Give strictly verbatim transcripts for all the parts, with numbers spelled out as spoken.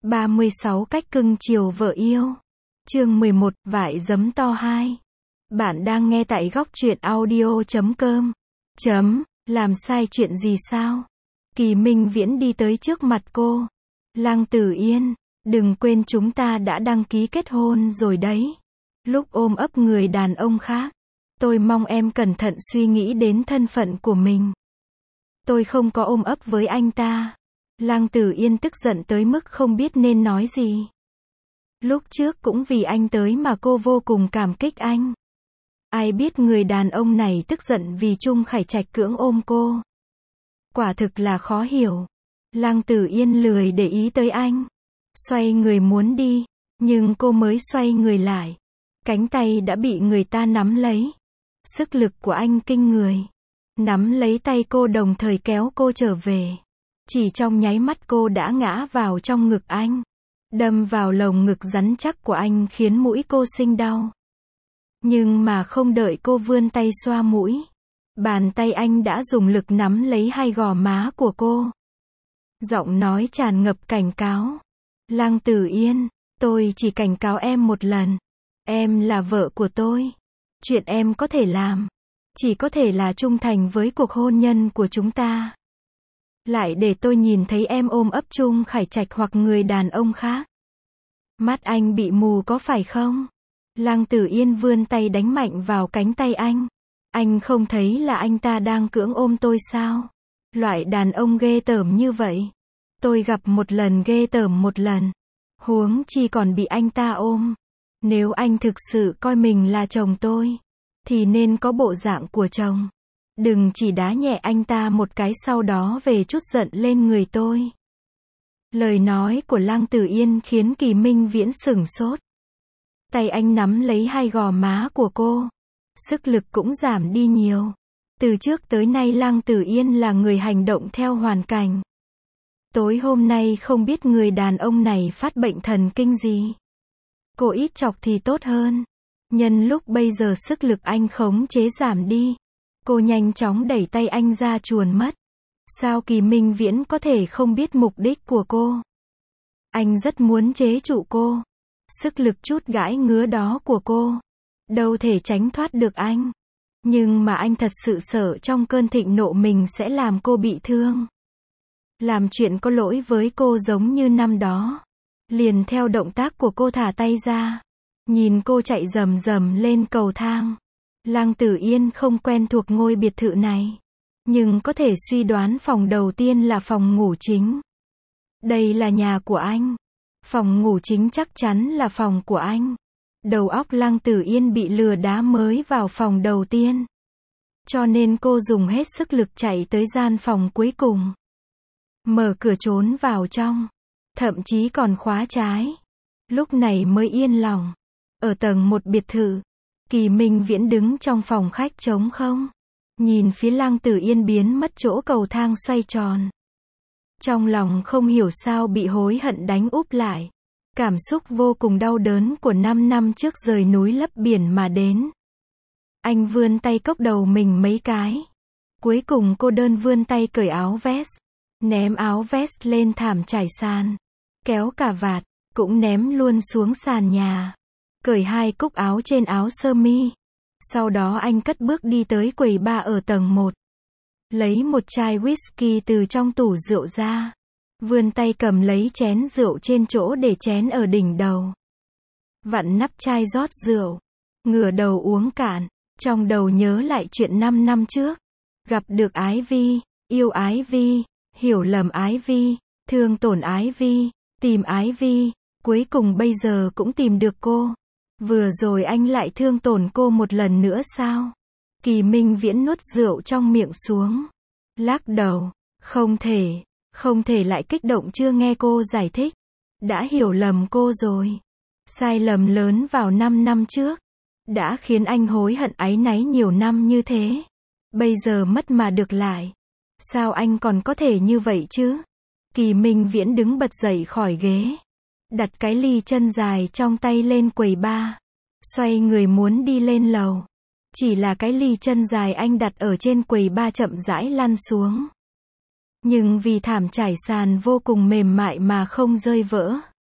ba mươi sáu cách cưng chiều vợ yêu. Chương mười một, vải giấm to hai. Bạn đang nghe tại góc truyện audio chấm com. Chấm, làm sai chuyện gì sao? Kỳ Minh Viễn đi tới trước mặt cô. Lăng Tử Yên, đừng quên chúng ta đã đăng ký kết hôn rồi đấy. Lúc ôm ấp người đàn ông khác, tôi mong em cẩn thận suy nghĩ đến thân phận của mình. Tôi không có ôm ấp với anh ta. Lăng Tử Yên tức giận tới mức không biết nên nói gì. Lúc trước cũng vì anh tới mà cô vô cùng cảm kích anh. Ai biết người đàn ông này tức giận vì Trung Khải Trạch cưỡng ôm cô. Quả thực là khó hiểu. Lăng Tử Yên lười để ý tới anh. Xoay người muốn đi, nhưng cô mới xoay người lại. Cánh tay đã bị người ta nắm lấy. Sức lực của anh kinh người. Nắm lấy tay cô đồng thời kéo cô trở về. Chỉ trong nháy mắt cô đã ngã vào trong ngực anh. Đâm vào lồng ngực rắn chắc của anh khiến mũi cô sinh đau. Nhưng mà không đợi cô vươn tay xoa mũi, bàn tay anh đã dùng lực nắm lấy hai gò má của cô. Giọng nói tràn ngập cảnh cáo. Lăng Tử Yên, tôi chỉ cảnh cáo em một lần. Em là vợ của tôi. Chuyện em có thể làm, chỉ có thể là trung thành với cuộc hôn nhân của chúng ta. Lại để tôi nhìn thấy em ôm ấp Trung Khải Trạch hoặc người đàn ông khác. Mắt anh bị mù có phải không? Lăng Tử Yên vươn tay đánh mạnh vào cánh tay anh. Anh không thấy là anh ta đang cưỡng ôm tôi sao? Loại đàn ông ghê tởm như vậy, tôi gặp một lần ghê tởm một lần. Huống chi còn bị anh ta ôm. Nếu anh thực sự coi mình là chồng tôi, thì nên có bộ dạng của chồng. Đừng chỉ đá nhẹ anh ta một cái sau đó về chút giận lên người tôi. Lời nói của Lăng Tử Yên khiến Kỳ Minh Viễn sửng sốt. Tay anh nắm lấy hai gò má của cô. Sức lực cũng giảm đi nhiều. Từ trước tới nay Lăng Tử Yên là người hành động theo hoàn cảnh. Tối hôm nay không biết người đàn ông này phát bệnh thần kinh gì. Cô ít chọc thì tốt hơn. Nhân lúc bây giờ sức lực anh khống chế giảm đi, cô nhanh chóng đẩy tay anh ra chuồn mất. Sao Kỳ Minh Viễn có thể không biết mục đích của cô? Anh rất muốn chế trụ cô. Sức lực chút gãi ngứa đó của cô đâu thể tránh thoát được anh. Nhưng mà anh thật sự sợ trong cơn thịnh nộ mình sẽ làm cô bị thương. Làm chuyện có lỗi với cô giống như năm đó. Liền theo động tác của cô thả tay ra. Nhìn cô chạy rầm rầm lên cầu thang. Lăng Tử Yên không quen thuộc ngôi biệt thự này, nhưng có thể suy đoán phòng đầu tiên là phòng ngủ chính. Đây là nhà của anh. Phòng ngủ chính chắc chắn là phòng của anh. Đầu óc Lăng Tử Yên bị lừa đá mới vào phòng đầu tiên. Cho nên cô dùng hết sức lực chạy tới gian phòng cuối cùng. Mở cửa trốn vào trong. Thậm chí còn khóa trái. Lúc này mới yên lòng. Ở tầng một biệt thự, Kỳ Minh Viễn đứng trong phòng khách trống không. Nhìn phía Lăng Tử Yên biến mất chỗ cầu thang xoay tròn. Trong lòng không hiểu sao bị hối hận đánh úp lại. Cảm xúc vô cùng đau đớn của năm năm trước rời núi lấp biển mà đến. Anh vươn tay cốc đầu mình mấy cái. Cuối cùng cô đơn vươn tay cởi áo vest. Ném áo vest lên thảm trải sàn. Kéo cà vạt, cũng ném luôn xuống sàn nhà. Cởi hai cúc áo trên áo sơ mi. Sau đó anh cất bước đi tới quầy bar ở tầng một. Lấy một chai whisky từ trong tủ rượu ra. Vươn tay cầm lấy chén rượu trên chỗ để chén ở đỉnh đầu. Vặn nắp chai rót rượu. Ngửa đầu uống cạn. Trong đầu nhớ lại chuyện năm năm trước. Gặp được Ái Vi, yêu Ái Vi, hiểu lầm Ái Vi, thương tổn Ái Vi, tìm Ái Vi. Cuối cùng bây giờ cũng tìm được cô. Vừa rồi anh lại thương tổn cô một lần nữa sao? Kỳ Minh Viễn nuốt rượu trong miệng xuống. Lắc đầu. Không thể. Không thể lại kích động chưa nghe cô giải thích. Đã hiểu lầm cô rồi. Sai lầm lớn vào năm năm trước. Đã khiến anh hối hận áy náy nhiều năm như thế. Bây giờ mất mà được lại. Sao anh còn có thể như vậy chứ? Kỳ Minh Viễn đứng bật dậy khỏi ghế. Đặt cái ly chân dài trong tay lên quầy bar. Xoay người muốn đi lên lầu. Chỉ là cái ly chân dài anh đặt ở trên quầy bar chậm rãi lăn xuống. Nhưng vì thảm trải sàn vô cùng mềm mại mà không rơi vỡ.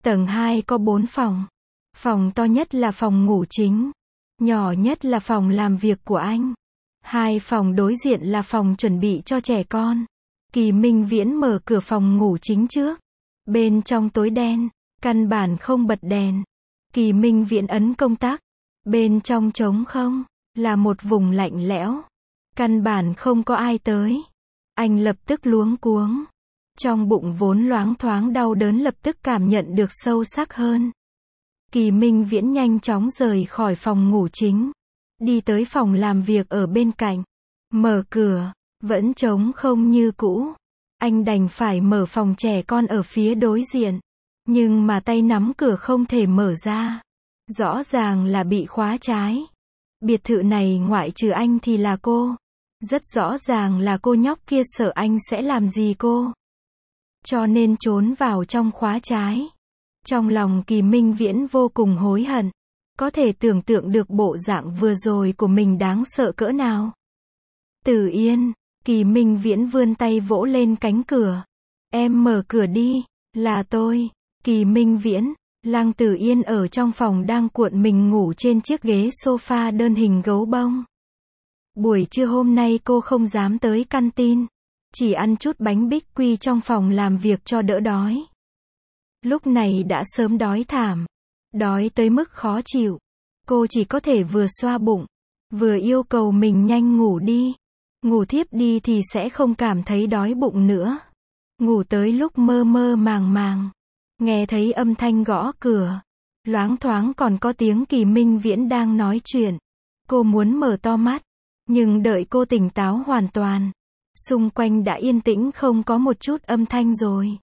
Tầng hai có bốn phòng. Phòng to nhất là phòng ngủ chính. Nhỏ nhất là phòng làm việc của anh. Hai phòng đối diện là phòng chuẩn bị cho trẻ con. Kỳ Minh Viễn mở cửa phòng ngủ chính trước. Bên trong tối đen, căn bản không bật đèn. Kỳ Minh Viễn ấn công tắc. Bên trong trống không, là một vùng lạnh lẽo. Căn bản không có ai tới. Anh lập tức luống cuống. Trong bụng vốn loáng thoáng đau đớn lập tức cảm nhận được sâu sắc hơn. Kỳ Minh Viễn nhanh chóng rời khỏi phòng ngủ chính. Đi tới phòng làm việc ở bên cạnh. Mở cửa, vẫn trống không như cũ. Anh đành phải mở phòng trẻ con ở phía đối diện. Nhưng mà tay nắm cửa không thể mở ra. Rõ ràng là bị khóa trái. Biệt thự này ngoại trừ anh thì là cô. Rất rõ ràng là cô nhóc kia sợ anh sẽ làm gì cô. Cho nên trốn vào trong khóa trái. Trong lòng Kỳ Minh Viễn vô cùng hối hận. Có thể tưởng tượng được bộ dạng vừa rồi của mình đáng sợ cỡ nào. Tử Yên, Kỳ Minh Viễn vươn tay vỗ lên cánh cửa. Em mở cửa đi, là tôi. Kỳ Minh Viễn, Lăng Tử Yên ở trong phòng đang cuộn mình ngủ trên chiếc ghế sofa đơn hình gấu bông. Buổi trưa hôm nay cô không dám tới căn tin. Chỉ ăn chút bánh bích quy trong phòng làm việc cho đỡ đói. Lúc này đã sớm đói thảm. Đói tới mức khó chịu. Cô chỉ có thể vừa xoa bụng, vừa yêu cầu mình nhanh ngủ đi. Ngủ thiếp đi thì sẽ không cảm thấy đói bụng nữa. Ngủ tới lúc mơ mơ màng màng. Nghe thấy âm thanh gõ cửa. Loáng thoáng còn có tiếng Kỳ Minh Viễn đang nói chuyện. Cô muốn mở to mắt. Nhưng đợi cô tỉnh táo hoàn toàn. Xung quanh đã yên tĩnh không có một chút âm thanh rồi.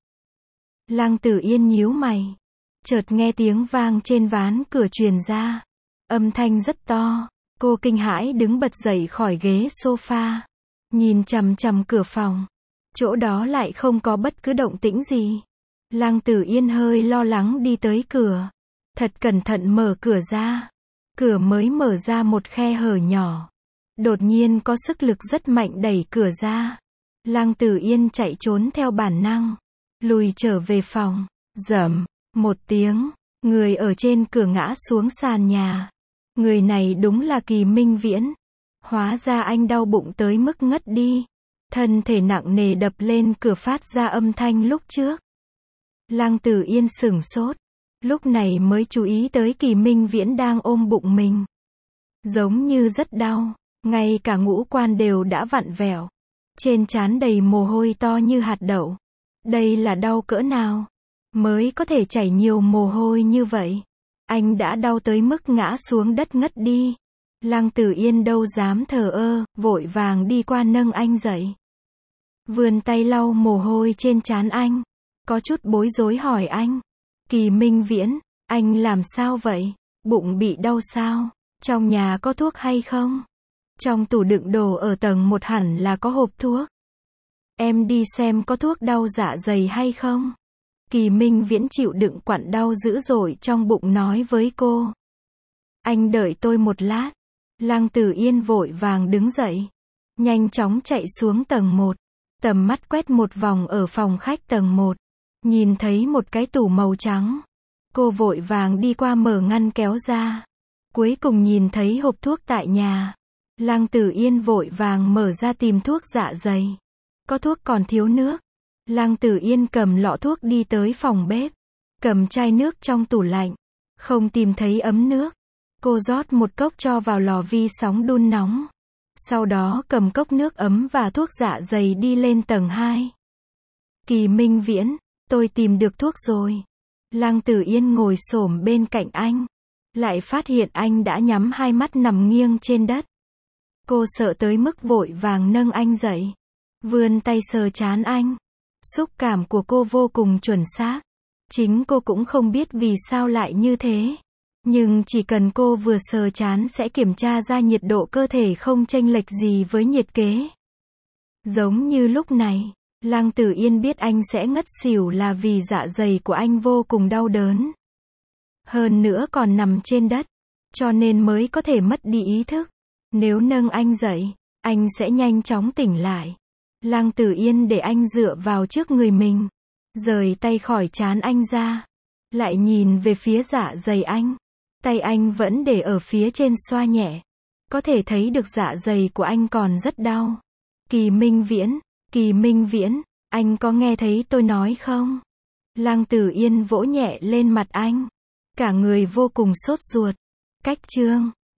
Lăng Tử Yên nhíu mày. Chợt nghe tiếng vang trên ván cửa truyền ra. Âm thanh rất to. Cô kinh hãi đứng bật dậy khỏi ghế sofa. Nhìn chằm chằm cửa phòng. Chỗ đó lại không có bất cứ động tĩnh gì. Lăng Tử Yên hơi lo lắng đi tới cửa. Thật cẩn thận mở cửa ra. Cửa mới mở ra một khe hở nhỏ. Đột nhiên có sức lực rất mạnh đẩy cửa ra. Lăng Tử Yên chạy trốn theo bản năng. Lùi trở về phòng. Rầm, một tiếng. Người ở trên cửa ngã xuống sàn nhà. Người này đúng là Kỳ Minh Viễn. Hóa ra anh đau bụng tới mức ngất đi. Thân thể nặng nề đập lên cửa phát ra âm thanh lúc trước. Lăng Tử Yên sửng sốt. Lúc này mới chú ý tới Kỳ Minh Viễn đang ôm bụng mình. Giống như rất đau. Ngay cả ngũ quan đều đã vặn vẹo. Trên trán đầy mồ hôi to như hạt đậu. Đây là đau cỡ nào? Mới có thể chảy nhiều mồ hôi như vậy. Anh đã đau tới mức ngã xuống đất ngất đi. Lăng Tử Yên đâu dám thờ ơ, vội vàng đi qua nâng anh dậy. Vươn tay lau mồ hôi trên trán anh. Có chút bối rối hỏi anh. Kỳ Minh Viễn, anh làm sao vậy? Bụng bị đau sao? Trong nhà có thuốc hay không? Trong tủ đựng đồ ở tầng một hẳn là có hộp thuốc. Em đi xem có thuốc đau dạ dày hay không? Kỳ Minh Viễn chịu đựng quặn đau dữ dội trong bụng nói với cô. Anh đợi tôi một lát. Lăng Tử Yên vội vàng đứng dậy. Nhanh chóng chạy xuống tầng một. Tầm mắt quét một vòng ở phòng khách tầng một. Nhìn thấy một cái tủ màu trắng. Cô vội vàng đi qua mở ngăn kéo ra. Cuối cùng nhìn thấy hộp thuốc tại nhà. Lăng Tử Yên vội vàng mở ra tìm thuốc dạ dày. Có thuốc còn thiếu nước. Lăng Tử Yên cầm lọ thuốc đi tới phòng bếp. Cầm chai nước trong tủ lạnh. Không tìm thấy ấm nước. Cô rót một cốc cho vào lò vi sóng đun nóng. Sau đó cầm cốc nước ấm và thuốc dạ dày đi lên tầng hai. Kỳ Minh Viễn, tôi tìm được thuốc rồi. Lăng Tử Yên ngồi xổm bên cạnh anh. Lại phát hiện anh đã nhắm hai mắt nằm nghiêng trên đất. Cô sợ tới mức vội vàng nâng anh dậy. Vươn tay sờ trán anh. Xúc cảm của cô vô cùng chuẩn xác. Chính cô cũng không biết vì sao lại như thế. Nhưng chỉ cần cô vừa sờ trán sẽ kiểm tra ra nhiệt độ cơ thể không chênh lệch gì với nhiệt kế. Giống như lúc này, Lăng Tử Yên biết anh sẽ ngất xỉu là vì dạ dày của anh vô cùng đau đớn. Hơn nữa còn nằm trên đất, cho nên mới có thể mất đi ý thức. Nếu nâng anh dậy, anh sẽ nhanh chóng tỉnh lại. Lăng Tử Yên để anh dựa vào trước người mình, rời tay khỏi trán anh ra. Lại nhìn về phía dạ dày anh. Tay anh vẫn để ở phía trên xoa nhẹ. Có thể thấy được dạ dày của anh còn rất đau. Kỳ Minh Viễn, Kỳ Minh Viễn, anh có nghe thấy tôi nói không? Lăng Tử Yên vỗ nhẹ lên mặt anh. Cả người vô cùng sốt ruột. Cách chương